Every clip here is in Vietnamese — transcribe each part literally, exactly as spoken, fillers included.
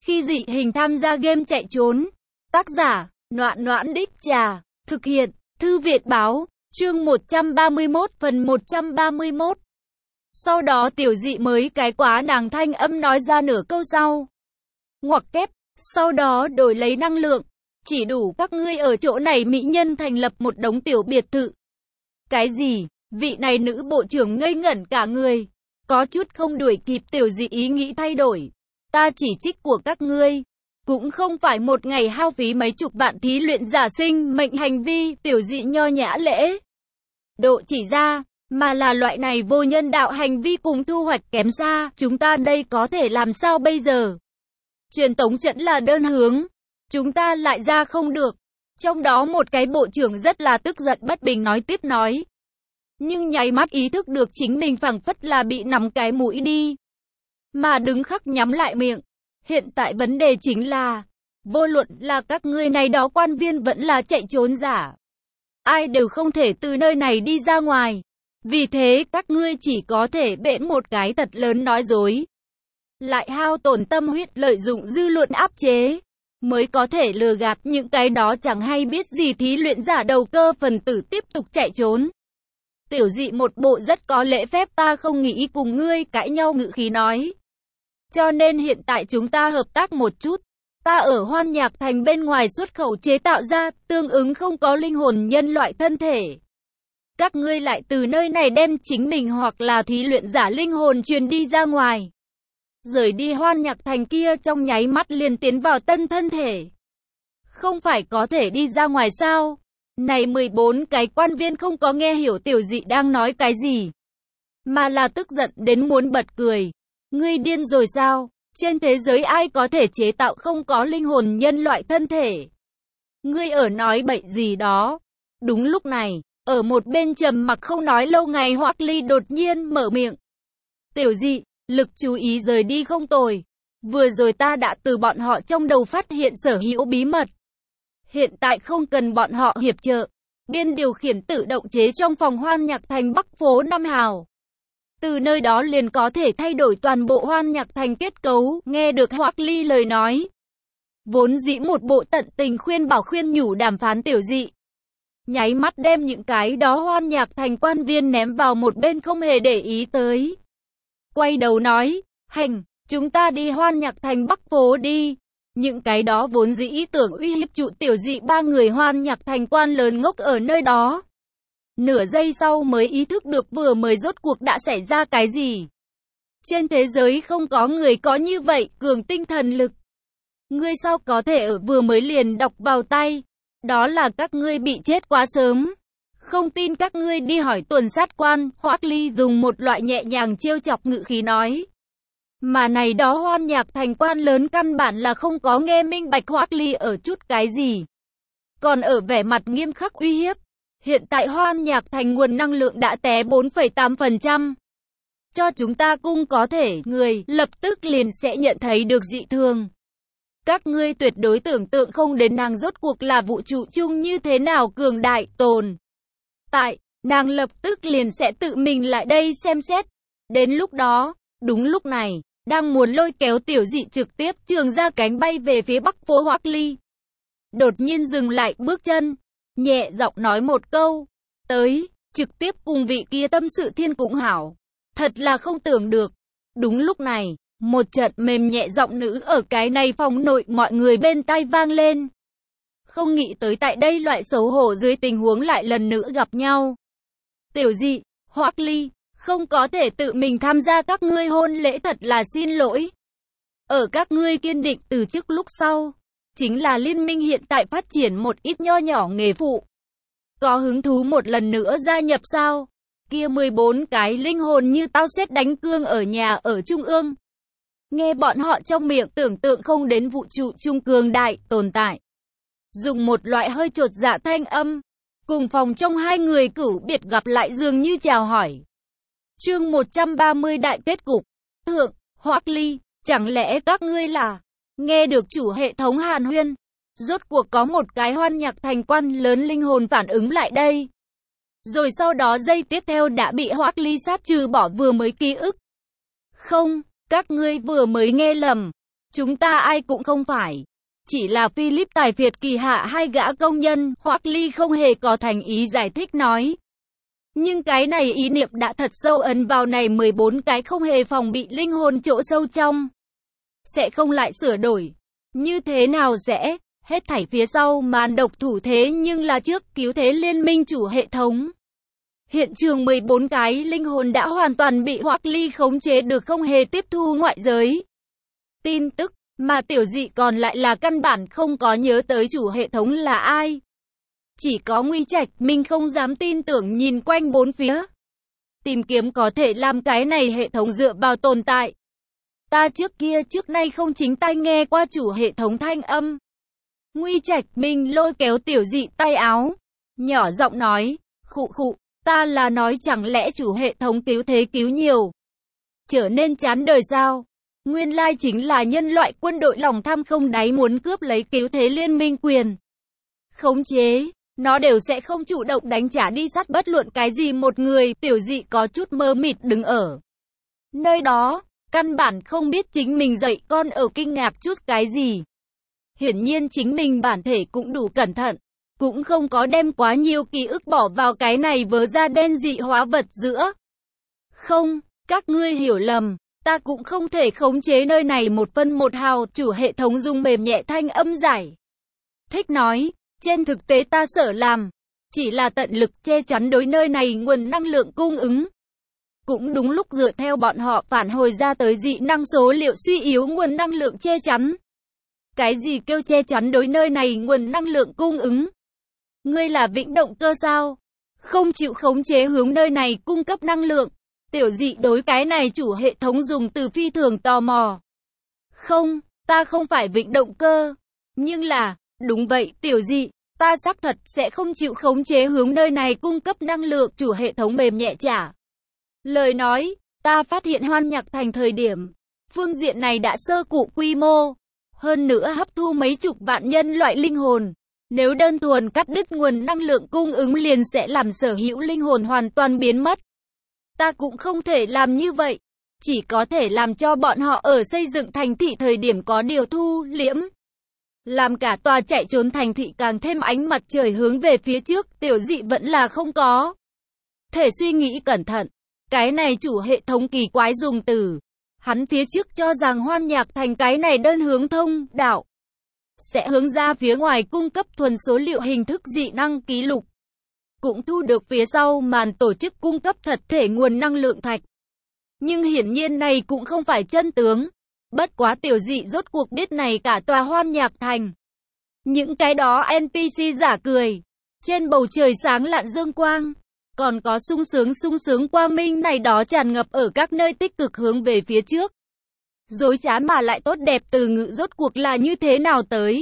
Khi dị hình tham gia game chạy trốn. Tác giả, Noãn Noãn Đích Trà. Thực hiện, Thư Viện Báo. Chương một trăm ba mươi mốt phần một trăm ba mươi mốt. Sau đó tiểu dị mới cái quá nàng thanh âm nói ra nửa câu sau. Ngoặc kép, sau đó đổi lấy năng lượng. Chỉ đủ các ngươi ở chỗ này mỹ nhân thành lập một đống tiểu biệt thự. Cái gì? Vị này nữ bộ trưởng ngây ngẩn cả người. Có chút không đuổi kịp tiểu dị ý nghĩ thay đổi. Ta chỉ trích của các ngươi. Cũng không phải một ngày hao phí mấy chục vạn thí luyện giả sinh mệnh hành vi, tiểu dị nho nhã lễ độ chỉ ra, mà là loại này vô nhân đạo hành vi cùng thu hoạch kém xa, chúng ta đây có thể làm sao bây giờ? Truyền tống trận là đơn hướng, chúng ta lại ra không được. Trong đó một cái bộ trưởng rất là tức giận bất bình nói tiếp nói. Nhưng nháy mắt ý thức được chính mình phảng phất là bị nắm cái mũi đi. Mà đứng khắc nhắm lại miệng. Hiện tại vấn đề chính là, vô luận là các ngươi này đó quan viên vẫn là chạy trốn giả. Ai đều không thể từ nơi này đi ra ngoài. Vì thế các ngươi chỉ có thể bể một cái thật lớn nói dối. Lại hao tổn tâm huyết lợi dụng dư luận áp chế. Mới có thể lừa gạt những cái đó chẳng hay biết gì thí luyện giả đầu cơ phần tử tiếp tục chạy trốn. Tiểu dị một bộ rất có lễ phép ta không nghĩ cùng ngươi cãi nhau ngữ khí nói. Cho nên hiện tại chúng ta hợp tác một chút. Ta ở Hoan Nhạc Thành bên ngoài xuất khẩu chế tạo ra, tương ứng không có linh hồn nhân loại thân thể. Các ngươi lại từ nơi này đem chính mình hoặc là thí luyện giả linh hồn truyền đi ra ngoài. Rời đi Hoan Nhạc Thành kia trong nháy mắt liền tiến vào tân thân thể. Không phải có thể đi ra ngoài sao? Này mười bốn cái quan viên không có nghe hiểu tiểu dị đang nói cái gì. Mà là tức giận đến muốn bật cười. Ngươi điên rồi sao? Trên thế giới ai có thể chế tạo không có linh hồn nhân loại thân thể? Ngươi ở nói bậy gì đó? Đúng lúc này, ở một bên trầm mặc không nói lâu ngày Hoắc Ly đột nhiên mở miệng. Tiểu dị, lực chú ý rời đi không tồi. Vừa rồi ta đã từ bọn họ trong đầu phát hiện sở hữu bí mật. Hiện tại không cần bọn họ hiệp trợ. Biên điều khiển tự động chế trong phòng Hoan Nhạc Thành Bắc phố Nam Hào. Từ nơi đó liền có thể thay đổi toàn bộ Hoan Nhạc Thành kết cấu, nghe được Hoắc Ly lời nói. Vốn dĩ một bộ tận tình khuyên bảo khuyên nhủ đàm phán tiểu dị. Nháy mắt đem những cái đó Hoan Nhạc Thành quan viên ném vào một bên không hề để ý tới. Quay đầu nói, hành, chúng ta đi Hoan Nhạc Thành Bắc phố đi. Những cái đó vốn dĩ ý tưởng uy hiếp trụ tiểu dị ba người Hoan Nhạc Thành quan lớn ngốc ở nơi đó. Nửa giây sau mới ý thức được vừa mới rốt cuộc đã xảy ra cái gì. Trên thế giới không có người có như vậy, cường tinh thần lực. Ngươi sao có thể ở vừa mới liền đọc vào tay. Đó là các ngươi bị chết quá sớm. Không tin các ngươi đi hỏi tuần sát quan, Hoắc Ly dùng một loại nhẹ nhàng trêu chọc ngữ khí nói. Mà này đó Hoan Nhạc Thành quan lớn căn bản là không có nghe minh bạch Hoắc Ly ở chút cái gì. Còn ở vẻ mặt nghiêm khắc uy hiếp. Hiện tại Hoan Nhạc Thành nguồn năng lượng đã té bốn phẩy tám phần trăm. Cho chúng ta cung có thể, người lập tức liền sẽ nhận thấy được dị thường. Các ngươi tuyệt đối tưởng tượng không đến nàng rốt cuộc là vũ trụ chung như thế nào cường đại tồn. Tại, nàng lập tức liền sẽ tự mình lại đây xem xét. Đến lúc đó, đúng lúc này, đang muốn lôi kéo tiểu dị trực tiếp trường ra cánh bay về phía bắc phố Hoắc Ly. Đột nhiên dừng lại bước chân. Nhẹ giọng nói một câu, tới, trực tiếp cùng vị kia tâm sự thiên cũng hảo. Thật là không tưởng được. Đúng lúc này, một trận mềm nhẹ giọng nữ ở cái này phòng nội mọi người bên tai vang lên. Không nghĩ tới tại đây loại xấu hổ dưới tình huống lại lần nữa gặp nhau. Tiểu dị, Hoắc Ly, không có thể tự mình tham gia các ngươi hôn lễ thật là xin lỗi. Ở các ngươi kiên định từ chức lúc sau. Chính là liên minh hiện tại phát triển một ít nho nhỏ nghề phụ. Có hứng thú một lần nữa gia nhập sao? Kia mười bốn cái linh hồn như tao sét đánh cương ở nhà ở Trung ương. Nghe bọn họ trong miệng tưởng tượng không đến vũ trụ trung cường đại tồn tại. Dùng một loại hơi chột dạ thanh âm. Cùng phòng trong hai người cửu biệt gặp lại dường như chào hỏi. Chương một trăm ba mươi đại kết cục. Thượng, Hoắc Ly, chẳng lẽ các ngươi là... Nghe được chủ hệ thống hàn huyên, rốt cuộc có một cái Hoan Nhạc Thành quan lớn linh hồn phản ứng lại đây. Rồi sau đó giây tiếp theo đã bị Hoắc Ly sát trừ bỏ vừa mới ký ức. Không, các ngươi vừa mới nghe lầm. Chúng ta ai cũng không phải. Chỉ là Philip tài phiệt kỳ hạ hai gã công nhân, Hoắc Ly không hề có thành ý giải thích nói. Nhưng cái này ý niệm đã thật sâu ấn vào này mười bốn cái không hề phòng bị linh hồn chỗ sâu trong. Sẽ không lại sửa đổi. Như thế nào sẽ? Hết thảy phía sau màn độc thủ thế nhưng là trước cứu thế liên minh chủ hệ thống. Hiện trường mười bốn cái linh hồn đã hoàn toàn bị Hoắc Ly khống chế được không hề tiếp thu ngoại giới. Tin tức, mà tiểu dị còn lại là căn bản không có nhớ tới chủ hệ thống là ai. Chỉ có Nguy Trạch mình không dám tin tưởng nhìn quanh bốn phía. Tìm kiếm có thể làm cái này hệ thống dựa vào tồn tại. Ta trước kia trước nay không chính tai nghe qua chủ hệ thống thanh âm. Nguy Trạch mình lôi kéo tiểu dị tay áo. Nhỏ giọng nói, khụ khụ, ta là nói chẳng lẽ chủ hệ thống cứu thế cứu nhiều. Trở nên chán đời sao? Nguyên lai chính là nhân loại quân đội lòng tham không đáy muốn cướp lấy cứu thế liên minh quyền. Khống chế, nó đều sẽ không chủ động đánh trả đi sát bất luận cái gì một người. Tiểu dị có chút mơ mịt đứng ở nơi đó, căn bản không biết chính mình dạy con ở kinh ngạc chút cái gì. Hiển nhiên chính mình bản thể cũng đủ cẩn thận, cũng không có đem quá nhiều ký ức bỏ vào cái này vớ da đen dị hóa vật giữa. Không, các ngươi hiểu lầm. Ta cũng không thể khống chế nơi này một phân một hào, chủ hệ thống dùng mềm nhẹ thanh âm giải. Thích nói, trên thực tế ta sợ làm, chỉ là tận lực che chắn đối nơi này nguồn năng lượng cung ứng. Cũng đúng lúc dựa theo bọn họ phản hồi ra tới dị năng số liệu suy yếu nguồn năng lượng che chắn. Cái gì kêu che chắn đối nơi này nguồn năng lượng cung ứng? Ngươi là vĩnh động cơ sao? Không chịu khống chế hướng nơi này cung cấp năng lượng. Tiểu dị đối cái này chủ hệ thống dùng từ phi thường tò mò. Không, ta không phải vịnh động cơ. Nhưng là, đúng vậy tiểu dị, ta xác thật sẽ không chịu khống chế hướng nơi này cung cấp năng lượng. Chủ hệ thống mềm nhẹ trả lời nói, ta phát hiện Hoan Nhạc Thành thời điểm, phương diện này đã sơ cụ quy mô. Hơn nữa hấp thu mấy chục vạn nhân loại linh hồn. Nếu đơn thuần cắt đứt nguồn năng lượng cung ứng liền sẽ làm sở hữu linh hồn hoàn toàn biến mất. Ta cũng không thể làm như vậy, chỉ có thể làm cho bọn họ ở xây dựng thành thị thời điểm có điều thu liễm. Làm cả tòa chạy trốn thành thị càng thêm ánh mặt trời hướng về phía trước, tiểu dị vẫn là không có thể suy nghĩ cẩn thận. Cái này chủ hệ thống kỳ quái dùng từ. Hắn phía trước cho rằng Hoan Nhạc Thành cái này đơn hướng thông đạo sẽ hướng ra phía ngoài cung cấp thuần số liệu hình thức dị năng ký lục. Cũng thu được phía sau màn tổ chức cung cấp thật thể nguồn năng lượng thạch. Nhưng hiển nhiên này cũng không phải chân tướng. Bất quá tiểu dị rốt cuộc biết này cả tòa Hoan Nhạc Thành. Những cái đó en pê xê giả cười. Trên bầu trời sáng lạn dương quang. Còn có sung sướng sung sướng quang minh này đó tràn ngập ở các nơi tích cực hướng về phía trước. Dối trá mà lại tốt đẹp từ ngữ rốt cuộc là như thế nào tới?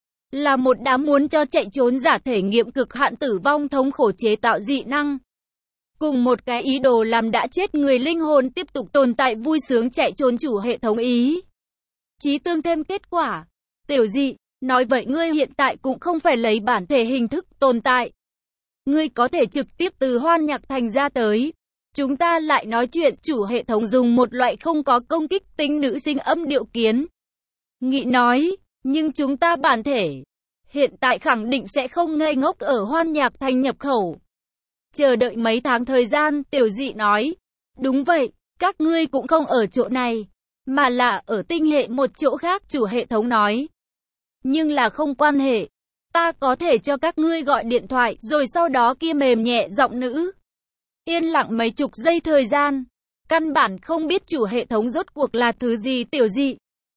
Là một đám muốn cho chạy trốn giả thể nghiệm cực hạn tử vong thống khổ chế tạo dị năng. Cùng một cái ý đồ làm đã chết người linh hồn tiếp tục tồn tại vui sướng chạy trốn chủ hệ thống ý. Chí tương thêm kết quả. Tiểu dị, nói vậy ngươi hiện tại cũng không phải lấy bản thể hình thức tồn tại. Ngươi có thể trực tiếp từ Hoan Nhạc Thành ra tới. Chúng ta lại nói chuyện chủ hệ thống dùng một loại không có công kích tính nữ sinh âm điệu kiến. Nghị nói, nhưng chúng ta bản thể hiện tại khẳng định sẽ không ngây ngốc ở Hoan Nhạc Thành nhập khẩu. Chờ đợi mấy tháng thời gian, tiểu dị nói. Đúng vậy, các ngươi cũng không ở chỗ này, mà là ở tinh hệ một chỗ khác, chủ hệ thống nói. Nhưng là không quan hệ. Ta có thể cho các ngươi gọi điện thoại, rồi sau đó kia mềm nhẹ giọng nữ. Yên lặng mấy chục giây thời gian. Căn bản không biết chủ hệ thống rốt cuộc là thứ gì tiểu dị.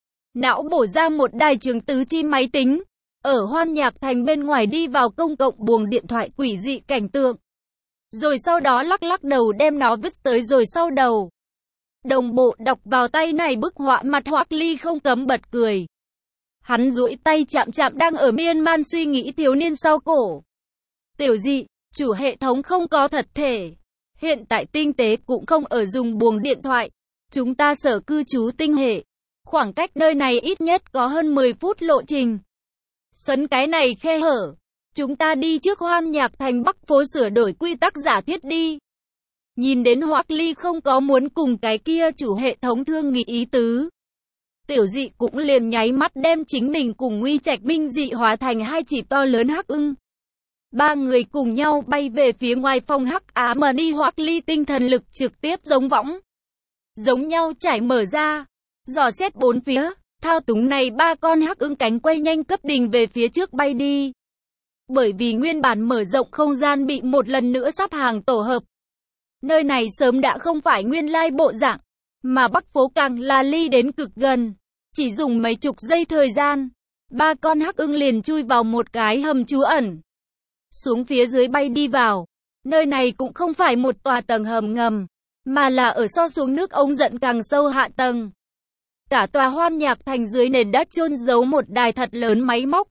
Não bổ ra một đài trường tứ chi máy tính. Ở Hoan Nhạc Thành bên ngoài đi vào công cộng buồng điện thoại quỷ dị cảnh tượng. Rồi sau đó lắc lắc đầu đem nó vứt tới rồi sau đầu. Đồng bộ đọc vào tay này bức họa mặt Hoắc Ly không cấm bật cười. Hắn duỗi tay chạm chạm đang ở miên man suy nghĩ thiếu niên sau cổ. Tiểu dị, chủ hệ thống không có thật thể. Hiện tại tinh tế cũng không ở dùng buồng điện thoại. Chúng ta sở cư trú tinh hệ. Khoảng cách nơi này ít nhất có hơn mười phút lộ trình. Sấn cái này khe hở. Chúng ta đi trước Hoan Nhạc Thành Bắc phố sửa đổi quy tắc giả thiết đi. Nhìn đến Hoắc Ly không có muốn cùng cái kia chủ hệ thống thương nghị ý tứ. Tiểu Dị cũng liền nháy mắt đem chính mình cùng Nguy Trạch Minh dị hóa thành hai chỉ to lớn hắc ưng. Ba người cùng nhau bay về phía ngoài phòng hắc ám mà đi. Hoắc Ly tinh thần lực trực tiếp giống võng, giống nhau trải mở ra, dò xét bốn phía, thao túng này ba con hắc ưng cánh quay nhanh cấp đình về phía trước bay đi. Bởi vì nguyên bản mở rộng không gian bị một lần nữa sắp hàng tổ hợp. Nơi này sớm đã không phải nguyên lai bộ dạng, mà Bắc phố càng là ly đến cực gần. Chỉ dùng mấy chục giây thời gian, ba con hắc ưng liền chui vào một cái hầm trú ẩn. Xuống phía dưới bay đi vào. Nơi này cũng không phải một tòa tầng hầm ngầm, mà là ở so xuống nước ống dẫn càng sâu hạ tầng. Cả tòa Hoan Nhạc Thành dưới nền đất chôn giấu một đài thật lớn máy móc.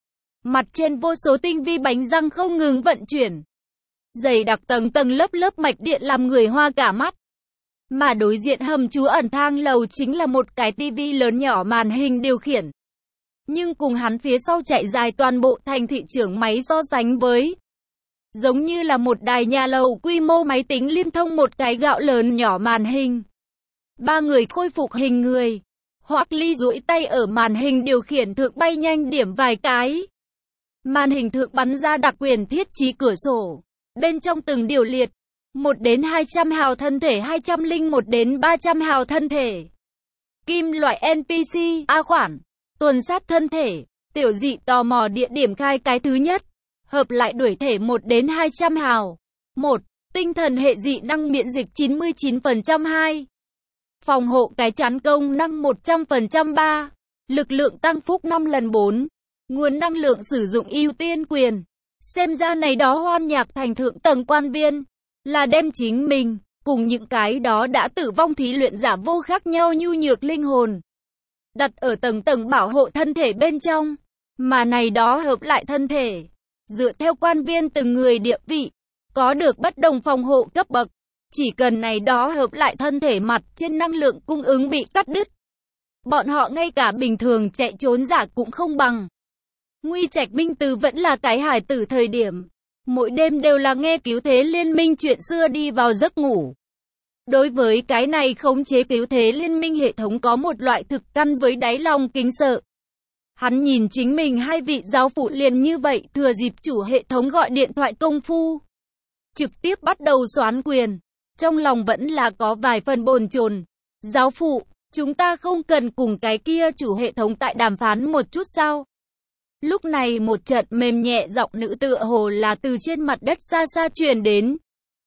Mặt trên vô số tinh vi bánh răng không ngừng vận chuyển. Dày đặc tầng tầng lớp lớp mạch điện làm người hoa cả mắt. Mà đối diện hầm trú ẩn thang lầu chính là một cái tivi lớn nhỏ màn hình điều khiển. Nhưng cùng hắn phía sau chạy dài toàn bộ thành thị trưởng máy so sánh với, giống như là một đài nhà lầu quy mô máy tính liên thông một cái gạo lớn nhỏ màn hình. Ba người khôi phục hình người. Hoắc Ly duỗi tay ở màn hình điều khiển thượng bay nhanh điểm vài cái. Màn hình thượng bắn ra đặc quyền thiết trí cửa sổ. Bên trong từng điều liệt. một đến hai trăm hào thân thể, hai trăm lẻ một đến ba trăm hào thân thể. Kim loại en pê xê, A khoản. Tuần sát thân thể. Tiểu Dị tò mò địa điểm khai cái thứ nhất. Hợp lại đuổi thể một đến hai trăm hào. một. Tinh thần hệ dị năng miễn dịch chín mươi chín phần trăm hai. Phòng hộ cái chắn công năng một trăm phần trăm ba. Lực lượng tăng phúc năm lần bốn. Nguồn năng lượng sử dụng ưu tiên quyền. Xem ra này đó Hoan Nhạc Thành thượng tầng quan viên là đem chính mình cùng những cái đó đã tử vong thí luyện giả vô khác nhau nhu nhược linh hồn đặt ở tầng tầng bảo hộ thân thể bên trong, mà này đó hợp lại thân thể dựa theo quan viên từng người địa vị có được bất đồng phòng hộ cấp bậc. Chỉ cần này đó hợp lại thân thể mặt trên năng lượng cung ứng bị cắt đứt, bọn họ ngay cả bình thường chạy trốn giả cũng không bằng. Nguy Trạch Minh Từ vẫn là cái hài tử thời điểm, mỗi đêm đều là nghe cứu thế liên minh chuyện xưa đi vào giấc ngủ. Đối với cái này khống chế cứu thế liên minh hệ thống có một loại thực căn với đáy lòng kính sợ. Hắn nhìn chính mình hai vị giáo phụ liền như vậy thừa dịp chủ hệ thống gọi điện thoại công phu, trực tiếp bắt đầu soán quyền. Trong lòng vẫn là có vài phần bồn chồn. Giáo phụ, chúng ta không cần cùng cái kia chủ hệ thống tại đàm phán một chút sao? Lúc này một trận mềm nhẹ giọng nữ tựa hồ là từ trên mặt đất xa xa truyền đến.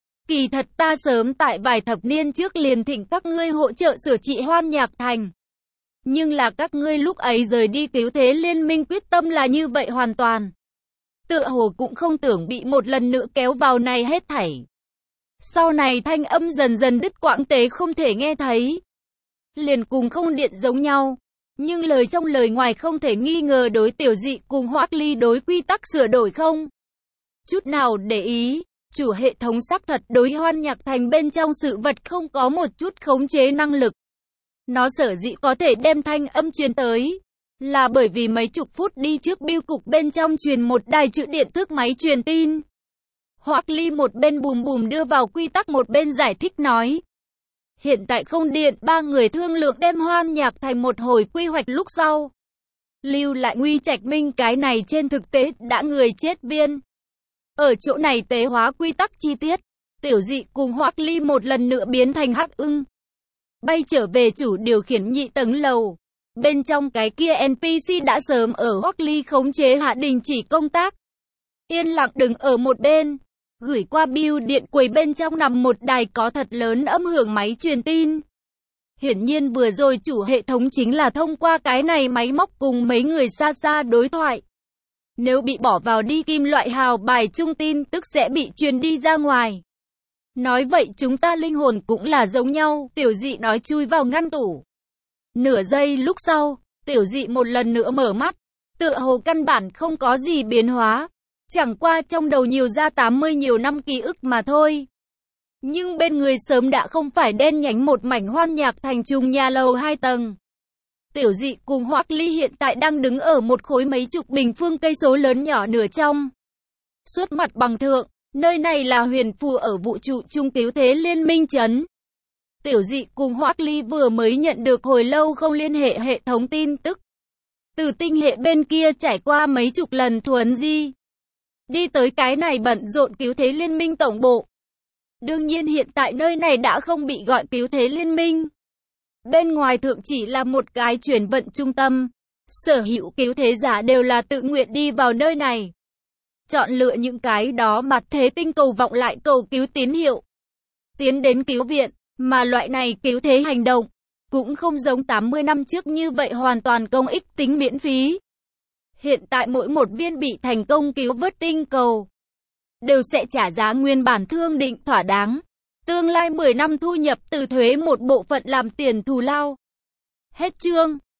Kỳ thật ta sớm tại vài thập niên trước liền thỉnh các ngươi hỗ trợ sửa trị Hoan Nhạc Thành. Nhưng là các ngươi lúc ấy rời đi cứu thế liên minh quyết tâm là như vậy hoàn toàn. Tựa hồ cũng không tưởng bị một lần nữa kéo vào này hết thảy. Sau này thanh âm dần dần đứt quãng tế không thể nghe thấy. Liền cùng không điện giống nhau. Nhưng lời trong lời ngoài không thể nghi ngờ đối Tiểu Dị cùng Hoắc Ly đối quy tắc sửa đổi không chút nào để ý. Chủ hệ thống xác thật đối Hoan Nhạc Thành bên trong sự vật không có một chút khống chế năng lực. Nó sở dĩ có thể đem thanh âm truyền tới, là bởi vì mấy chục phút đi trước bưu cục bên trong truyền một đài chữ điện thức máy truyền tin. Hoắc Ly một bên bùm bùm đưa vào quy tắc một bên giải thích nói. Hiện tại không điện, ba người thương lượng đem Hoan Nhạc Thành một hồi quy hoạch lúc sau. Lưu lại Nguy Trạch Minh cái này trên thực tế đã người chết viên. Ở chỗ này tế hóa quy tắc chi tiết, Tiểu Dị cùng Hoắc Ly một lần nữa biến thành hắc ưng. Bay trở về chủ điều khiển nhị tầng lầu. Bên trong cái kia en pê xê đã sớm ở Hoắc Ly khống chế hạ đình chỉ công tác. Yên lặng đứng ở một bên. Gửi qua bưu điện quầy bên trong nằm một đài có thật lớn âm hưởng máy truyền tin. Hiển nhiên vừa rồi chủ hệ thống chính là thông qua cái này máy móc cùng mấy người xa xa đối thoại. Nếu bị bỏ vào đi kim loại hào bài trung tin tức sẽ bị truyền đi ra ngoài. Nói vậy chúng ta linh hồn cũng là giống nhau, Tiểu Dị nói chui vào ngăn tủ. Nửa giây lúc sau, Tiểu Dị một lần nữa mở mắt, tựa hồ căn bản không có gì biến hóa. Chẳng qua trong đầu nhiều ra tám mươi nhiều năm ký ức mà thôi. Nhưng bên người sớm đã không phải đen nhánh một mảnh Hoan Nhạc Thành trùng nhà lầu hai tầng. Tiểu Dị cùng Hoắc Ly hiện tại đang đứng ở một khối mấy chục bình phương cây số lớn nhỏ nửa trong suốt mặt bằng thượng. Nơi này là huyền phù ở vũ trụ trung cứu thế liên minh trấn. Tiểu Dị cùng Hoắc Ly vừa mới nhận được hồi lâu không liên hệ hệ thống tin tức. Từ tinh hệ bên kia trải qua mấy chục lần thuấn di. Đi tới cái này bận rộn cứu thế liên minh tổng bộ. Đương nhiên hiện tại nơi này đã không bị gọi cứu thế liên minh. Bên ngoài thượng chỉ là một cái chuyển vận trung tâm. Sở hữu cứu thế giả đều là tự nguyện đi vào nơi này. Chọn lựa những cái đó mặt thế tinh cầu vọng lại cầu cứu tín hiệu. Tiến đến cứu viện, mà loại này cứu thế hành động. Cũng không giống tám mươi năm trước như vậy hoàn toàn công ích tính miễn phí. Hiện tại mỗi một viên bị thành công cứu vớt tinh cầu đều sẽ trả giá nguyên bản thương định thỏa đáng. Tương lai mười năm thu nhập từ thuế một bộ phận làm tiền thù lao. Hết chương.